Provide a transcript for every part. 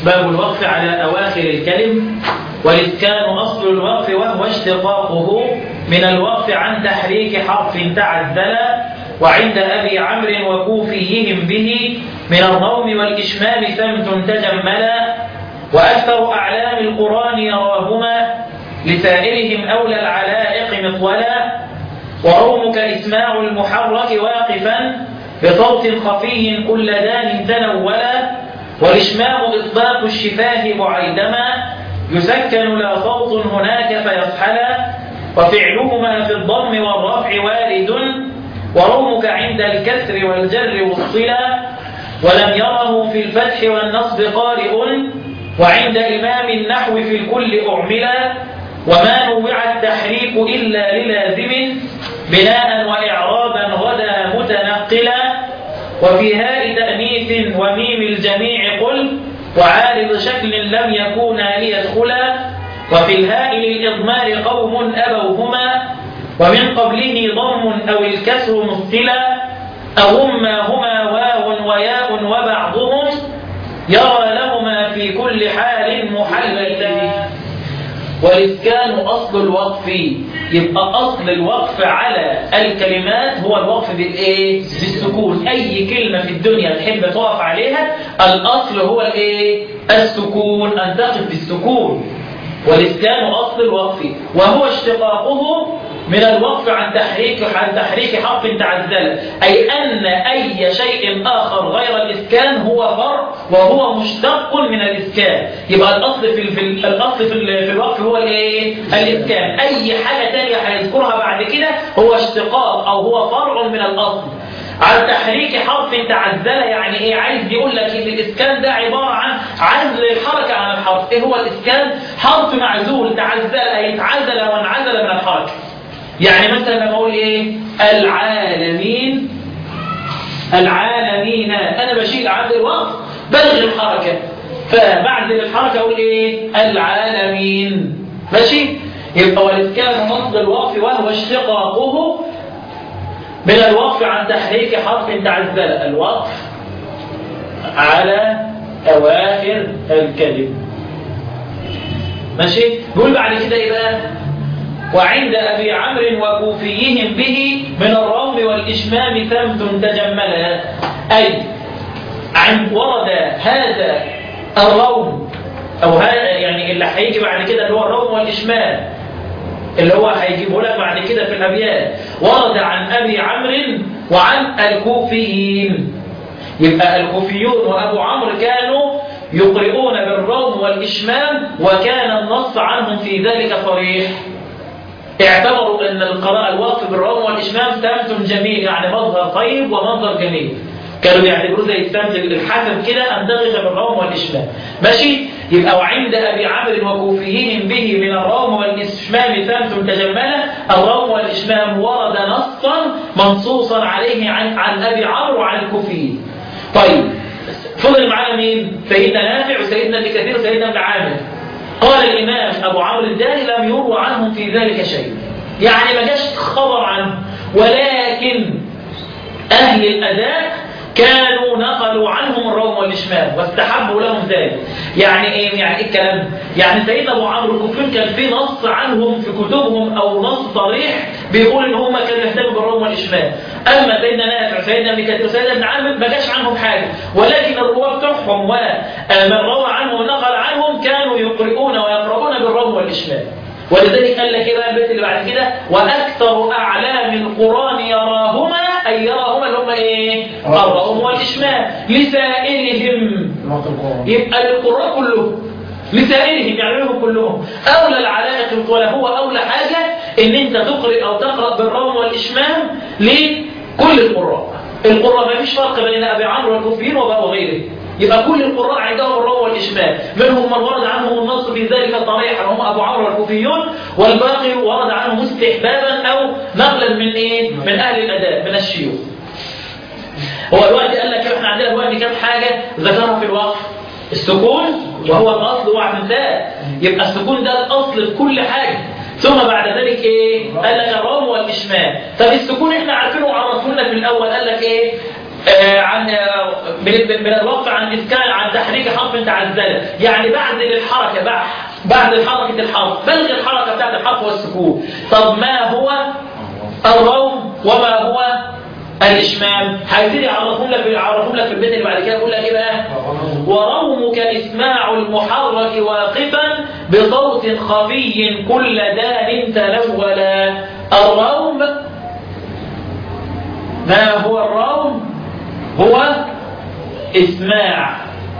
باب الوقف على أواخر الكلم. والإسكان أصل الوقف وهو اشتقاقه من الوقف عن تحريك حرف تعدل. وعند أبي عمرو وكوفيهم به من الروم والإشمام ثمت تجملا. وأكثر أعلام القرآن يراهما لسائرهم أولى العلائق مطولا. ورومك إسماع المحرك واقفا بصوت خفي كل دان تنولا. والإشمام إطلاق الشفاه بعيدما يسكن لا صوت هناك فيصحلا. وفعلهما في الضم والرفع وارد. ورومك عند الكسر والجر والصلا. ولم يره في الفتح والنصب قارئ. وعند إمام النحو في الكل أعملا. وما نوع التحريك إلا للازم بناء وإعرابا غدا متنقلا. وفي هاء تأنيث وميم الجميع قل وعارض شكل لم يكونا ليدخلا. وفي الهاء للإضمار قوم أبوهما ومن قبله ضم أو الكسر مثلا. أهما هما واو وياء وبعضهم يرى لهما في كل حال محللا. والإسكان أصل الوقف، يبقى أصل الوقف على الكلمات هو الوقف بالإيه؟ بالسكون. أي كلمة في الدنيا تحب تقف عليها الأصل هو الإيه؟ السكون، أن تقف بالسكون. والإسكان أصل الوقف وهو اشتقاقه من الوقف عن تحريك حرف تعزل، أي أن أي شيء آخر غير الإسكان هو فرع وهو مشتق من الإسكان. يبقى الأصل في الوقف هو الإيه؟ الإسكان. أي حاجة تانية هيذكرها بعد كده هو اشتقاق أو هو فرع من الأصل. عن تحريك حرف تعزل يعني ايه؟ عايز يقول لك ان الاسكان ده عباره عن عزل الحركه عن الحرف. ايه هو الاسكان؟ حرف معزول تعزل، اي اتعزل وانعزل من الحركه. يعني مثلا لما اقول ايه؟ العالمين، العالمين، انا بشيل عند الوقف بلغي الحركه، فبعد الحركه اقول ايه؟ العالمين. ماشي؟ يبقى والاسكان مصدر الوقف وهو اشتقاقه من الوقف عن تحريك حرف تعزل، الوقف على أواخر الكلم. ماشي؟ نقول بعد كده إيه بقى؟ وعند أبي عمرو وكوفيهم به من الروم والإشمام ثمت تجملا، أي عند ورد هذا الروم أو هذا يعني اللي هيجي بعد كده اللي هو الروم والإشمام اللي هو هيجيبه لك بعد كده في الأبيات، ورد عن أبي عمرو وعن الكوفيين. يبقى الكوفيون وأبو عمرو كانوا يقرؤون بالروم والإشمام وكان النص عنهم في ذلك صريح. اعتبروا أن القراءة الوقف بالروم والإشمام سمت جميل، يعني مظهر طيب ومنظر جميل. كانوا بيعتبروه زي السمت الحسن كده أن تغش بالروم والإشمام. ماشي؟ يبقى وعند أبي عمرو وكوفيهم به من الروم والإشمام ثمت تجملا. الروم والإشمام ورد نصا منصوصا عليه عن أبي عمرو وعن الكوفيين. طيب فضل معنا مين؟ سيدنا نافع وسيدنا ابن كثير وسيدنا ابن عامر. قال الإمام أبو عمرو الداني لم يروى عنهم في ذلك شيء، يعني ما جاش خبر عنه، ولكن أهل الأداء كانوا نقلوا عنهم الروم والإشمام واستحبوا لهم ذلك. يعني ايه؟ يعني ايه الكلام؟ يعني سيدنا ابو عمرو الكوفيين كان في نص عنهم في كتبهم او نص صريح بيقول ان هم كانوا يهتموا بالروم والإشمام. اما سيدنا نافع سيدنا ابن كثير سيدنا ابن عامر ما جاش عنهم حاجه، ولكن الرواه بتوعهم ومن روى عنهم ونقل عنهم كانوا يقرؤون ويقرؤون بالروم والإشمام. ولذلك قال لك ايه بقى البيت اللي بعد كده؟ واكثر اعلام القران يراهما، اي يراهما اللي هم ايه؟ الروم والإشمام لسائرهم. يبقى للقراء كلهم لسائرهم يعني لهم كلهم اولى العلائق، ولا هو اولى حاجه ان انت تقرأ او تقرأ بالروم والإشمام لكل القراء. القراء ما فيش فرق بين ابي عمرو والكوفيين وغيره. يبقى كل القراء عندهم الروم والإشمام، منهم من ورد عنهم النص في ذلك صريحا هم أبو عمرو والكوفيون، والباقي ورد عنهم استحبابا أو نقلا من إيه؟ من أهل الأداء من الشيوخ. هو الوقت قال لك احنا عندنا الوقت كم حاجة ذكرها في الوقف؟ السكون وهو الأصل واعتمداه، يبقى السكون ده الأصل في كل حاجة. ثم بعد ذلك ايه؟ قال لك الروم والإشمام. طب السكون احنا عارفينه وعرفونا في الأول، قال لك ايه؟ عن من الرفع عن إسكان عن تحريك حرف تعزل، يعني بعد الحركة بعد حركة الحرف بلغ الحركة بتاعت الحرف والسكون. طب ما هو الروم وما هو الإشمام؟ هيبتدي يعرفهم لك في البيت اللي بعد كده. يقول لك إيه بقى؟ ورومك إسماع المحرك واقفا بصوت خفي كل دان تلولا. الروم، ما هو الروم؟ هو إسماع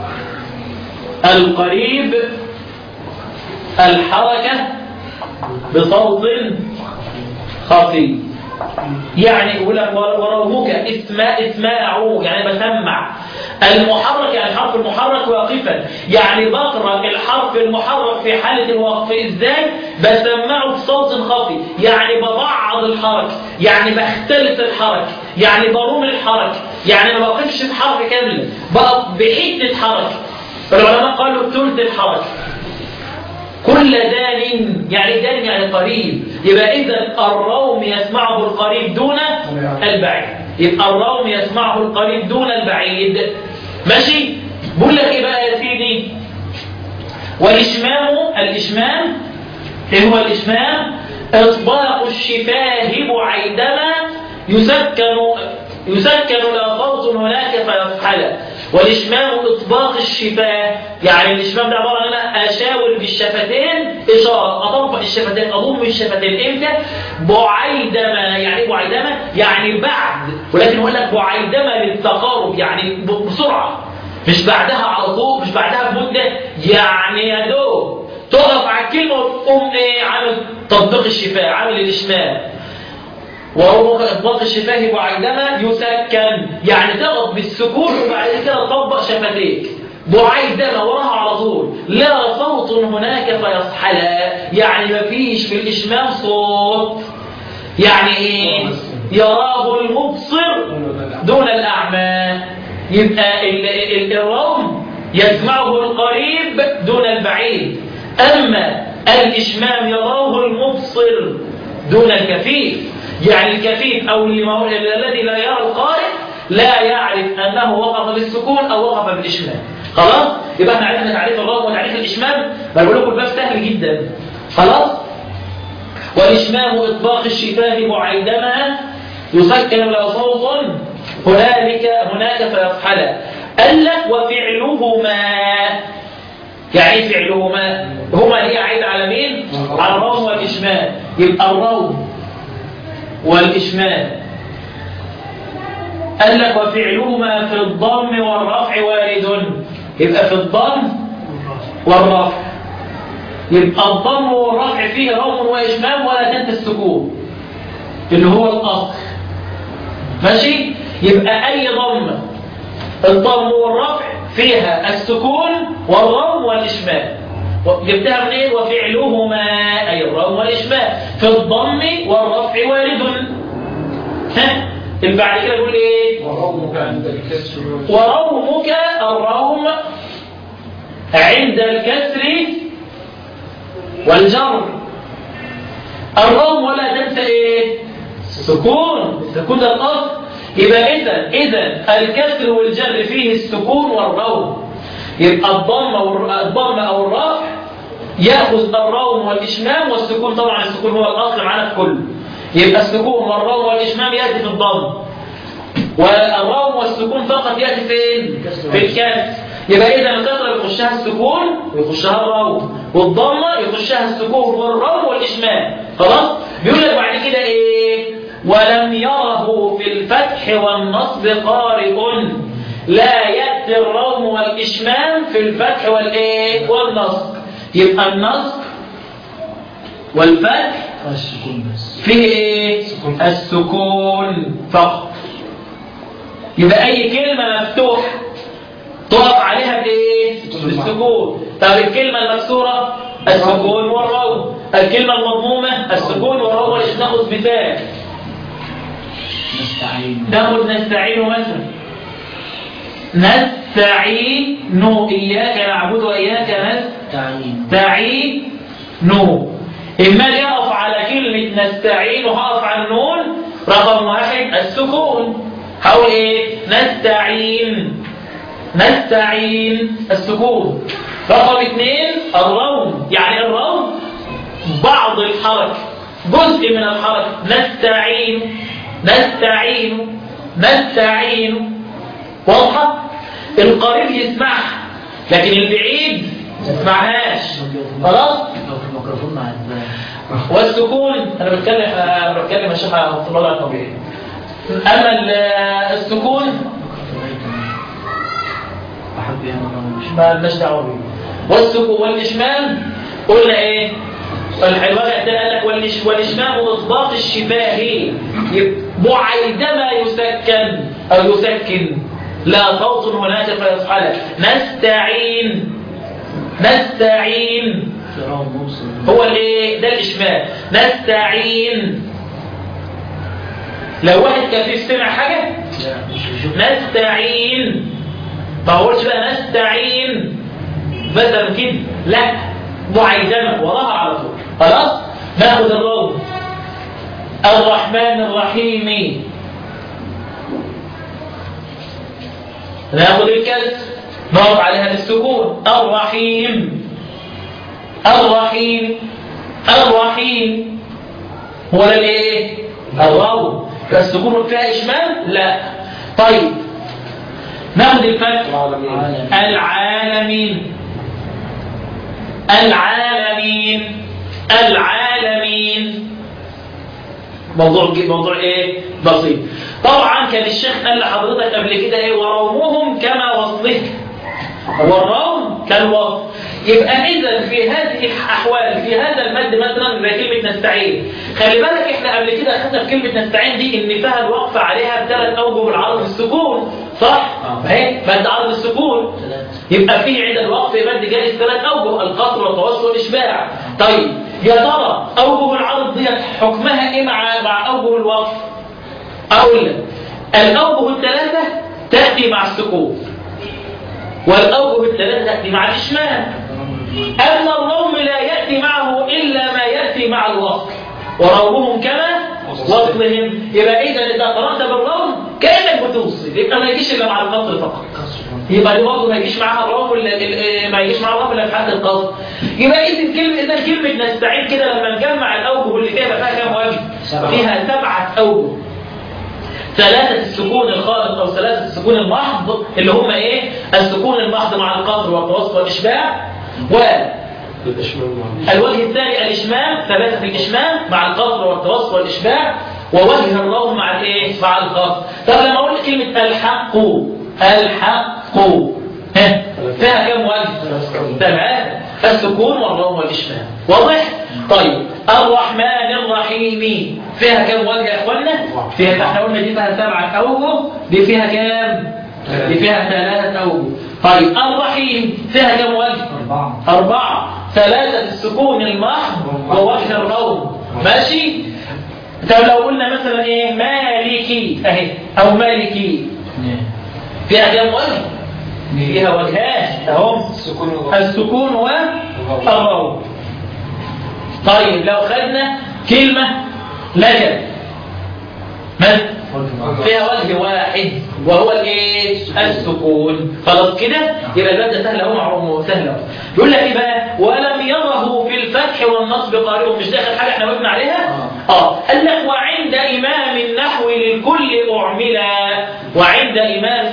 القريب الحركة بصوت خفي. يعني يقول لك ورومك اسماعه، يعني بسمع المحرك، يعني الحرف المحرك واقفا، يعني بقرأ الحرف المحرك في حالة الوقف ازاي؟ بسمعه بصوت خفي، يعني ببعض الحركة، يعني بختلف الحركة، يعني بروم الحركة، يعني ما بوقفش في حركة كاملة، بقى بحتة حركة. العلماء قالوا بثلث الحركة. كل دان، يعني دان يعني قريب، يبقى إذا الروم يسمعه القريب دون البعيد، يبقى الروم يسمعه القريب دون البعيد. ماشي؟ بقول لك إيه بقى يا سيدي؟ الإشمام إيه هو الإشمام؟ إطباق الشفاه بعيدما يسكن لا صوت هناك فيصحل. والإشمام إطباق الشفاه، يعني الإشمام ده عبارة عن أنا أشاور بالشفتين إشارة، أطبق الشفتين، أضم الشفتين. إمتى؟ بعيدما. يعني بعيدما يعني بعد، ولكن يقول لك بعيدما للتقارب، يعني بسرعة، مش بعدها على طول، مش بعدها بمدة، يعني يا دوب تقف على الكلمة وتقوم إيه؟ عامل تطبيق الشفاه، عامل الإشمام. وهو إطباق الشفاه بعيدما يسكن، يعني تقف بالسكون وبعد كده تطبق شفتيك بعيدما وراها على طول، لا صوت هناك فيصحل، يعني ما فيش في الإشمام صوت. يعني إيه؟ يراه المبصر دون الأعمى. يبقى الروم يسمعه القريب دون البعيد، أما الإشمام يراه المبصر دون الكفيف. يعني الكفيف أو الذي لا يرى القارئ لا يعرف أنه وقف بالسكون أو وقف بالإشمام. خلاص؟ يبقى احنا عرفنا تعريف الروم وتعريف الإشمام. بقول لكم الباب سهل جدا. خلاص؟ والإشمام إطباق الشفاه بعيدما يسكن لا صوت هناك فيصحل. قال لك وفعلهما، يعني فعلهما هما هي عايدة على مين؟ على الروم والإشمام. يبقى الروم والإشمام قال لك وفعلهما في الضم والرفع وارد. يبقى في الضم والرفع، يبقى الضم والرفع فيه روم وإشمام ولا تنسى السكون اللي هو الأصل. ماشي؟ يبقى أي ضم، الضم والرفع فيها السكون والروم والإشمام. جبتها من ايه؟ وفعلهما أي الروم والإشمام في الضم والرفع وارد. بعد كده يقول ايه؟ ورومك عند الكسر، ورومك الروم عند الكسر والجر. الروم ولا تنسى ايه؟ السكون ده الأصل. يبقى إذا الكسر والجر فيه السكون والروم، يبقى الضم أو الرفع يأخذ الروم والإشمام والسكون. طبعا السكون هو الأصل معنا في كله. يبقى السكون والروم والإشمام يأتي في الضم، والروم والسكون فقط يأتي فين؟ في الكسر. يبقى إذا الكسر يخشها السكون ويخشها الروم، والضمة يخشها السكون والروم والإشمام. خلاص؟ بيقول لك بعد كده إيه؟ ولم يره في الفتح والنصب قارئ لا يأتي الروم والإشمام في الفتح والإيه؟ والنصب. يبقى النصب والفتح فيه إيه؟ السكون فقط. يبقى أي كلمة مفتوحة تقف عليها بإيه؟ بالسكون. طب الكلمة المكسورة السكون والروم، الكلمة المضمومة السكون والروم والإشمام. ناخذ مثال، نستعين مثلا، نستعين إياك نعبد وإياك نستعين. إما يقف على كلمة نستعين وهقف على النون رقم 1 السكون، هقول ايه؟ نستعين. نستعين السكون. رقم 2 الروم، يعني الروم بعض الحركة، جزء من الحركة. نستعين نستعين نستعين. واضحة؟ القريب يسمعها لكن البعيد ما يسمعهاش. خلاص؟ والسكون انا بتكلم يا شيخ على الوضع الطبيعي. اما السكون ما لناش دعوه بيه. والسكون والاشمام قلنا ايه؟ الحلوان قال لك والاشمام اطباق الشفاه عندما يسكن او يسكن لا صوت هناك فيصحى. نستعين نستعين هو الايه؟ ده الاشمام. نستعين. لو واحد كفيف سمع حاجه نستعين ما هوش بقى نستعين مثلا كده، لا معيدمه وراها على طول. خلاص؟ ناخذ الروم. الرحمن الرحيم. ناخذ الكسر نقف عليها بالسكون. الرحيم الرحيم الرحيم. هو ده الايه؟ الروم. السكون فيها اشمال؟ لا. طيب ناخذ الفتح. العالمين العالمين العالمين. موضوع ايه؟ بسيط. طبعا كان الشيخ قال لحضرتك قبل كده ايه؟ ورومهم كما وصله. والروم كالوصف. يبقى اذا في هذه الاحوال في هذا المد مثلا زي كلمه نستعين، خلي بالك احنا قبل كده اخذنا في كلمه نستعين دي ان فيها الوقف عليها بثلاث اوجه العرض السكون، صح؟ اهي مد عرض السكون. يبقى فيه عند الوقف مد جائز ثلاث اوجه: القصر والتوسط والاشباع. طيب يا ترى اوجه العرض دي حكمها ايه مع اوجه الوقف؟ اقول لك الاوجه الثلاثه تاتي مع السكون، والأوجه الثلاثة تأتي مع الإشمام. أما الروم لا يأتي معه إلا ما يأتي مع الوصل، ورومهم كما وصلهم. يبقى إذا قرأت بالروم كأنك بتوصل، يبقى ما يجيش إلا مع القصر فقط. يبقى دي برضه ما يجيش معها الروم ما يجيش معها الروم إلا في حالة القصر. يبقى إذا كلمة نستعين كده لما نجمع الأوجه اللي فيها كام وجه؟ فيها 7 أوجه. 3 السكون الخالص او 3 السكون المحض اللي هم ايه؟ السكون المحض مع القصر والتوسط والاشباع، والوجه الثاني الاشمام، 3 الاشمام مع القصر والتوسط والاشباع، ووجه الروم مع الايه؟ مع القصر. طب لما اقول كلمه الحق الحق فيها كم وجه؟ 3 السكون والروم والاشمام. واضح؟ طيب الرحمن الرحيم فيها كم وجه يا اخوانا؟ فيها احنا قلنا دي فيها 7 اوجه، دي فيها كام؟ دي فيها 3 اوجه. طيب الرحيم فيها كم وجه؟ 4. 3 السكون المحض ووجه الروم. ماشي؟ طب لو قلنا مثلا ايه؟ مالكي اهي او مالكي فيها كم وجه؟ فيها وجهان اهو، السكون والروم. طيب لو خدنا كلمة لجل فيها وجه واحد وهو الايه؟ السكون. خلاص كده يبقى الباب ده سهل اهو، معروف سهل اهو. يقول لك ايه بقى؟ ولم يره في الفتح والنصب قارئ. مش داخل حاجه احنا وقفنا عليها؟ قال لك وعند امام النحو للكل اعملا. وعند امام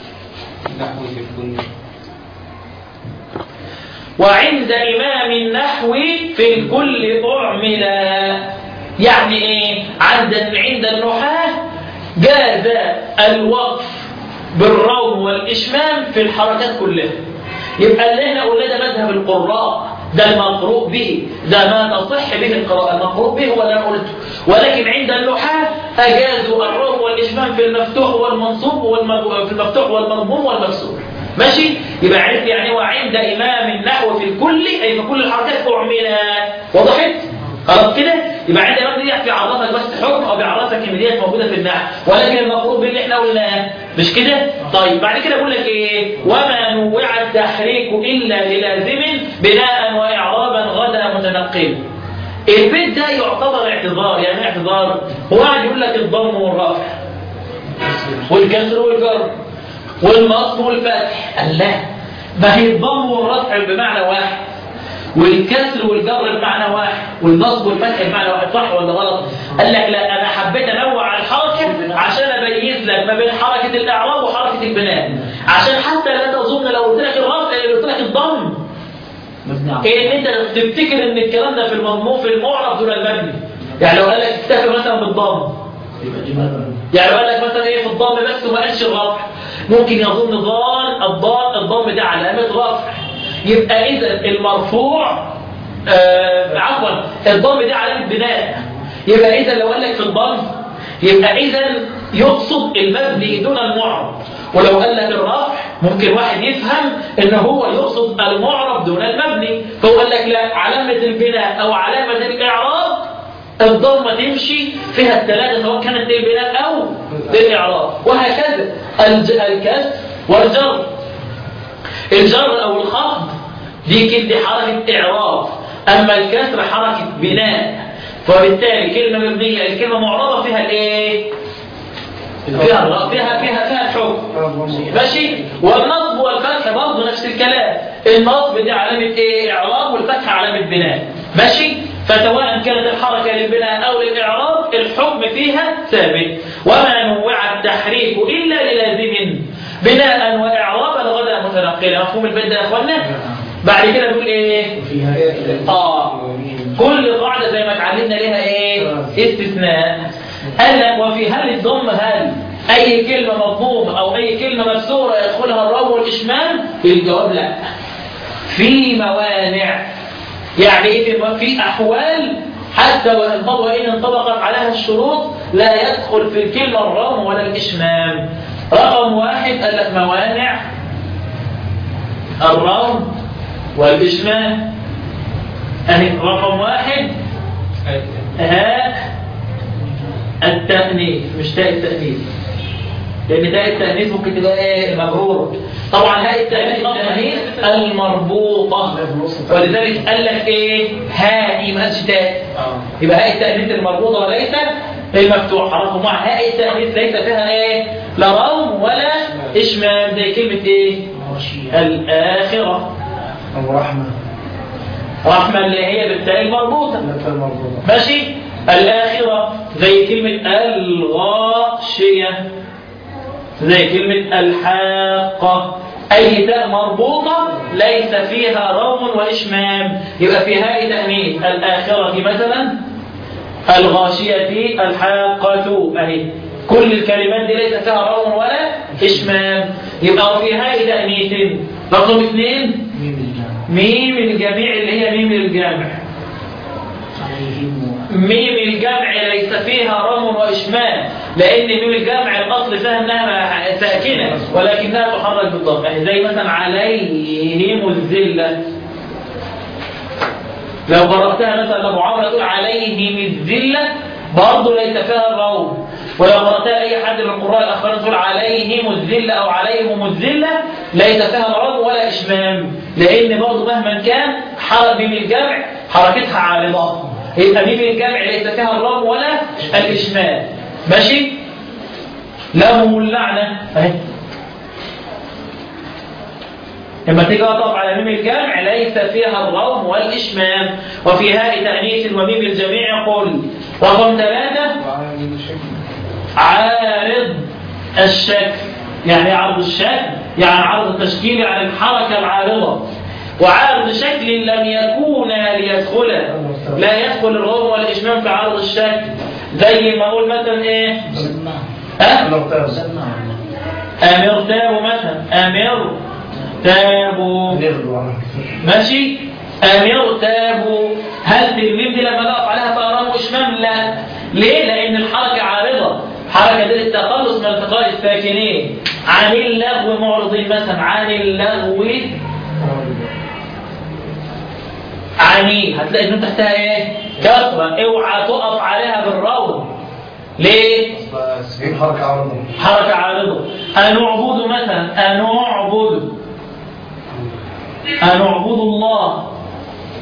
وعند إمام النحو في الكل أعملا. يعني إيه؟ عند النحاة جاز الوقف بالروم والإشمام في الحركات كلها. يبقى اللي احنا قلنا ده مذهب القراء، ده المقروء به، ده ما تصح به القراءة. المقروء به هو اللي انا قلته. ولكن عند النحاة أجازوا الروم والإشمام في المفتوح والمنصوب في المفتوح والمضموم والمكسور. ماشي؟ يبقى عرفت يعني وعند إمام النحو في الكل أي في كل الحركات أعملا. وضحت؟ خلاص كده؟ يبقى عند إمام دي بيعرفك بس حكم أو بيعرفك إن ديت موجودة في النحو، ولكن المفروض باللي إحنا قلناه مش كده؟ طيب بعد كده بقول لك إيه؟ وما نوع التحريك إلا للازم بناء وإعرابا غدا متنقل. البيت ده يعتبر اعتذار. يعني اعتذار هو قاعد يقول لك الضم والرفع والكسر والجر والنصب والفتح. الله، ما هي الضم والرفع بمعنى واحد، والكسر والجر بمعنى واحد، والنصب والفتح بمعنى واحد، صح ولا غلط؟ قال لك لا، انا حبيت انوع الحركه عشان اميز لك ما بين حركه الاعراب وحركه البناء، عشان حتى لا تظن لو قلت لك الرفع اللي قلت لك الضم ان انت تفتكر ان الكلام ده في المضمون في المعرب دون المبني. يعني لو قال لك اكتفي مثلا بالضم، يعني لو قال لك مثلا ايه في الضم بس وما قالش الرفع، ممكن يظن الضم ده علامه رفع، يبقى اذا المرفوع عفوا الضم ده علامه بناء، يبقى اذا لو قال لك في الضم يبقى اذا يقصد المبني دون المعرب. ولو قال لك الرفع ممكن واحد يفهم ان هو يقصد المعرب دون المبني، فهو قال لك لا، علامه البناء او علامه الاعراب الضمه تمشي فيها الثلاثه، سواء كانت للبناء او للاعراب، وهكذا الكسر والجر. الجر او الخفض دي حركه اعراب، اما الكسر حركه بناء، فبالتالي كلمه مبنيه الكلمه معربه فيها الايه؟ فيها الحكم، ماشي. والنصب والفتح برضه نفس الكلام، النصب دي علامه ايه؟ اعراب، والفتح علامه بناء، ماشي. فسواء كانت الحركه للبناء او للاعراب الحكم فيها ثابت. وما نوع التحريك الا للازم بناء واعرابا غدا متنقلا. مفهوم البيت ده يا اخوانا؟ بعد كده بيقول ايه؟ كل قاعده زي ما اتعلمنا ليها ايه؟ استثناء. قال لك وفي هل الضم هل اي كلمه مضمومه او اي كلمه مكسوره يدخلها الروم والاشمام؟ الجواب لا. في موانع، يعني في احوال حتى وان انطبقت عليها الشروط لا يدخل في الكلمه الروم ولا الاشمام. رقم واحد قال لك موانع الروم والاشمام. رقم واحد هاء التأنيث، مش تاء التأنيث، لأن تاء التأنيث ممكن تبقى ايه؟ مجرورة. طبعا هاء التأنيث المربوطة، ولذلك قال لك ايه؟ هاء ما قالش تاء، يبقى هاء التأنيث المربوطة وليس المفتوحة. رقم واحد هاء التأنيث ليس فيها ايه؟ لا روم ولا إشمام، زي كلمة ايه؟ الآخرة. رحمة اللي هي بالتاء المربوطة، ماشي. الآخرة زي كلمة الغاشية، زي كلمة الحاقة، أي تاء مربوطة ليس فيها روم وإشمام يبقى في هاء تأنيث. الآخرة مثلا، الغاشية، الحاقة، أهي كل الكلمات دي ليس فيها روم ولا إشمام، يبقى في هاء تأنيث. رقم 2 ميم الجميع اللي هي ميم الجمع. ميم الجمع ليس فيها روم وإشمام، لأن ميم الجمع الأصل فيها أنها ساكنة ولكنها تحرك بالضم، يعني زي مثلا عليهم الذلة. لو قرأتها مثلا لأبو عمرو تقول عليهم الذلة برضه ليس فيها الروم. ولو قرأتها أي حد من القراء الآخرين تقول عليهم الذلة أو عليهم الذلة ليس فيها روم ولا إشمام، لأن برضه مهما كان ميم الجمع حركتها عارضة، يبقى ميم الجمع ليس فيها الروم ولا الإشمام، ماشي. لهم اللعنة اهي، لما تيجي تقف على ميم الجمع ليس فيها الروم والإشمام. وفي هاء تأنيث وميم الجميع قل. رقم 3 عارض الشكل، يعني عرض الشكل يعني عرض التشكيل، يعني الحركة العارضة. وعارض شكل لم يكون ليدخله، لا يدخل الروم والإشمام في عرض الشكل، زي ما أقول مثلا إيه؟ أمر تابوا مثلا، أمر تابوا، ماشي. أمر تابوا، هل الميم دي لما نقف عليها فأرام وإشمام؟ لا. ليه؟ لأن الحركة عارضة، حركة دي التخلص من التقاء الساكنين. عن اللغو معرضين مثلا، عن اللغو عني، هتلاقي ان تحتها ايه؟ كسرة، اوعى تقف عليها بالروم. ليه؟ حركة عارضة، حركة عارضة. أنعبد مثلا، أنعبد الله،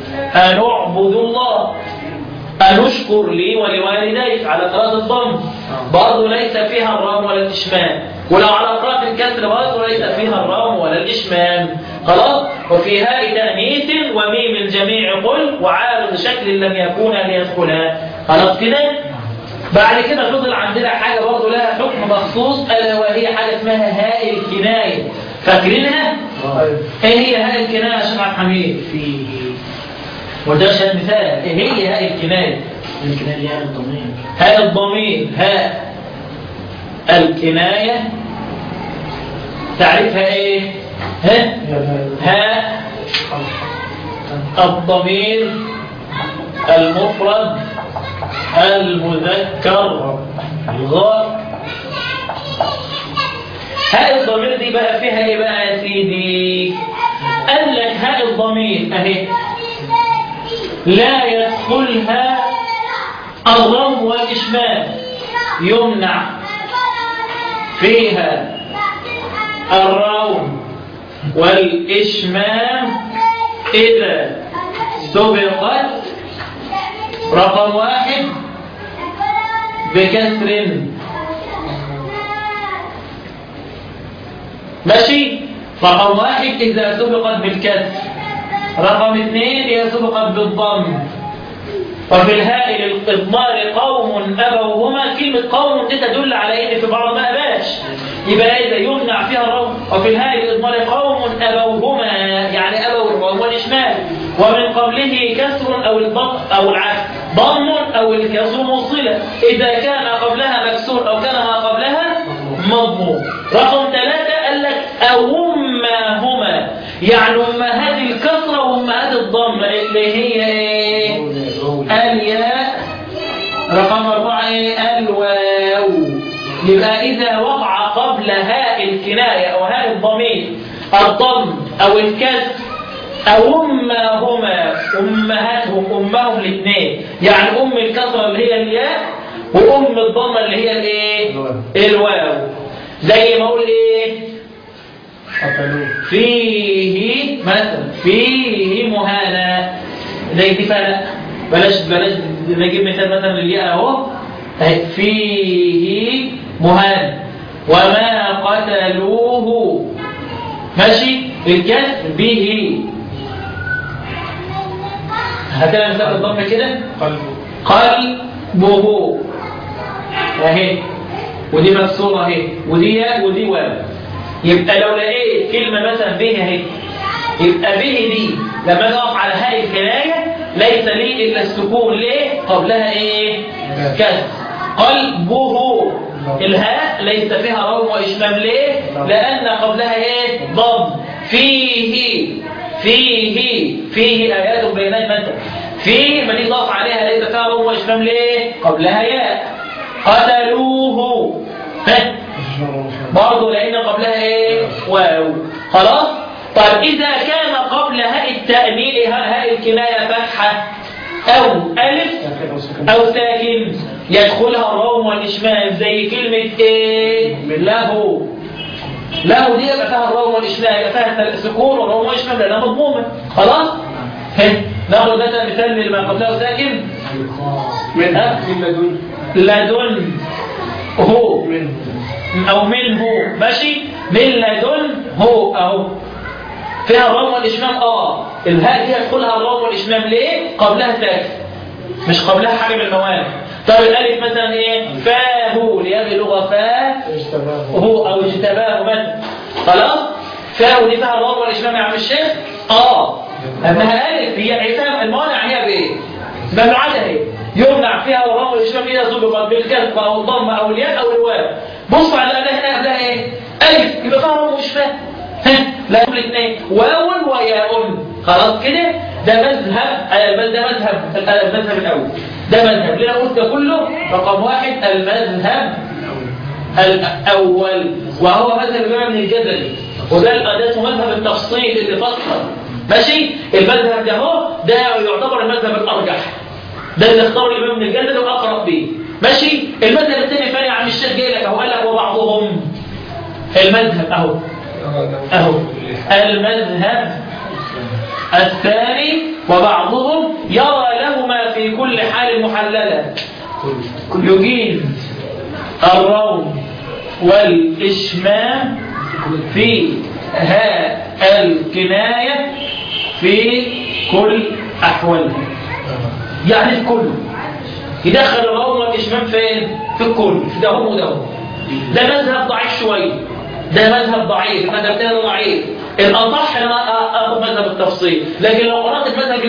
أنعبد الله. أنشكر لي ولوالديك على قراءة الضم، برضه ليس فيها الرام ولا الإشمام. ولو على أطراف الكسر برضه ليس فيها الرام ولا الإشمام. خلاص. وفي هاء تأنيث وميم الجميع قل وعارض شكل لم يكون ليدخلا. خلاص كده. بعد كده فضل عندنا حاجة برضه لها حكم مخصوص، ألا وهي حاجة اسمها هاء الكناية. فاكرينها؟ ايه هي هاء الكناية يا شيخ عبد الحميد؟ وده عشان مثال. ايه هي هاء الكناية؟ الكناية هاء الضمير. هاء الضمير. هاء الكناية تعرفها ايه؟ هاء الضمير المفرد المذكر غائب. هاء الضمير دي بقى فيها ايه بقى يا سيدي؟ قال لك هاء الضمير اهي لا يدخلها الضم والإشمام، يمنع فيها الروم والإشمام إذا سبقت رقم 1 بكسر. ماشي. رقم 1 إذا سبقت بالكسر. رقم 2 إذا سبقت بالضم. وفي الهاء للإضمار قوم أبوهما. كلمة قوم دي تدل على إن في بعض ما أباش، يبقى إذا يمنع فيها الروم. وفي الهاء للإضمار قوم أبوهما يعني أبو الروم والإشمال، ومن قبله كسر أو الضم أو العكس، ضم أو الكسر موصلة إذا كان قبلها مكسور أو كان ما قبلها مضموم. رقم 3 قال لك أمهما يعني أمهات الكسرة وأمهات الضم اللي هي إيه؟ الياء. رقم 4 إيه؟ الواو. يبقى إذا وقع قبل هاء الكناية أو هاء الضمير الضم أو الكسر أو أمهما أمهاتهم أمهم الاثنين يعني أم الكسرة اللي هي الياء وأم الضمة اللي هي الإيه؟ الواو. زي ما أقول إيه؟ فيه مثلا فيه مهانة. زي دي فعلا. بلاش نجيب مثال مثلا للياء اهو. فيه مهان وما قتلوه. ماشي. الكسر به. هكذا مثال الضم كده. قلبه اهي ودي مكسوره اهي ودي ياء ودي واو. يبقى لو لقيت كلمه مثلا به اهي يبقى به دي لما اقف على هاء الكنايه ليس لي الا السكون. ليه؟ قبلها ايه؟ كسر. قلبه الهاء ليس فيها روم واشمام. ليه؟ لان قبلها ايه؟ ضم. فيه ايات بينات مثلا. فيه ما تيجي تقف عليها ليس فيها روم واشمام. ليه؟ قبلها ياء. قتلوه برضه لان قبلها ايه؟ واو. خلاص. طيب إذا كان قبل هاء التأنيث هاء الكناية فتحة أو ألف أو ساكن يدخلها الروم والإشمام. زي كلمة إيه؟ له. له دي يبقى فيها الروم والإشمام، يبقى فيها سكون والروم والإشمام لأنها مضمومة. خلاص؟ ناخد مثلا مثال لما قبله ساكن. لدن هو أو منه. ماشي. من لدن هو أهو فيها الروم والإشمام. الهاء دي يدخلها الروم والإشمام. ليه؟ قبلها ساكن مش قبلها حاجة من الموانع. طب الألف مثلا إيه؟ فاهو ليبلغ فاه هو أو اجتباه مثلا. خلاص. فاهو دي فيها الروم والإشمام يا عم الشيخ. أنها ألف هي عتاب الموانع هي بإيه؟ ممنوعاتها هي يمنع فيها الروم والإشمام إذا سبقت بالكسر أو الضم أو الياء أو الواو. بصوا على الأله هنا قبلها إيه؟ ألف يبقى فيها روم وإشمام. لا الاثنين واو وياء. خلاص كده. ده مذهب المذهب الاول. ده مذهب لنا قلت كله. رقم 1 المذهب الاول وهو مذهب الامام ابن الجزري. وده اسمه مذهب التفصيل اللي فصل. ماشي. المذهب ده هو ده يعتبر المذهب الارجح. ده اللي اختار الامام ابن الجزري واقرب به. ماشي. المذهب الثاني فاني عم الشيخ جاي لك اهو قال لك وبعضهم. المذهب اهو المذهب الثاني وبعضهم يرى لهما في كل حال محللا. يجيز الروم والإشمام في الكناية في كل أحوالها. يعني في كله يدخل الروم والإشمام فين؟ في الكل، ده هو وده هو. ده مذهب ضعيف شوية، ده مذهب ضعيف، المذهب ده ضعيف. الأصح أنا أخذ مذهب التفصيل، لكن لو قرأت المذهب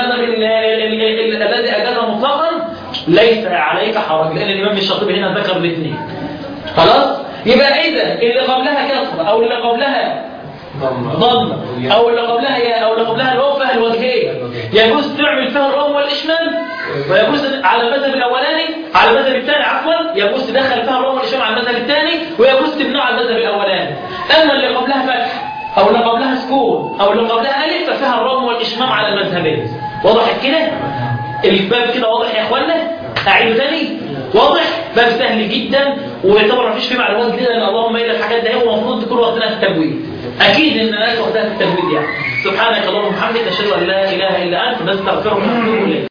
الذي أجازه مطلقا ليس عليك حرج، لأن الإمام الشاطبي هنا ذكر الاثنين. خلاص؟ يبقى إذا اللي قبلها كسر أو اللي قبلها ضم أو اللي قبلها يا أو اللي قبلها الوقفة الوجهية يجوز تعمل فيها الروم والإشمام، ويجوز على المذهب الأولاني على المذهب الثاني عفوا يجوز تدخل فيها الروم والإشمام على المذهب الثاني، ويجوز تمنع على المذهب الأولاني. أما اللي قبلها فتح أو اللي قبلها سكون أو اللي قبلها ألف ففيها الروم والإشمام على المذهبين. وضحت كده؟ الباب كده واضح يا إخوانا؟ أعيد تاني؟ واضح؟ باب سهل جدا ويعتبر مفيش فيه معلومات جديدة، لأن اللهم إلا الحاجات دي هو المفروض تكون وقتنا في التمويل. أكيد إن الناس وقتها في التمويل يعني. سبحانك اللهم وبحمدك، نشهد أن لا إله إلا أنت، نستغفرك ونتوب إليك.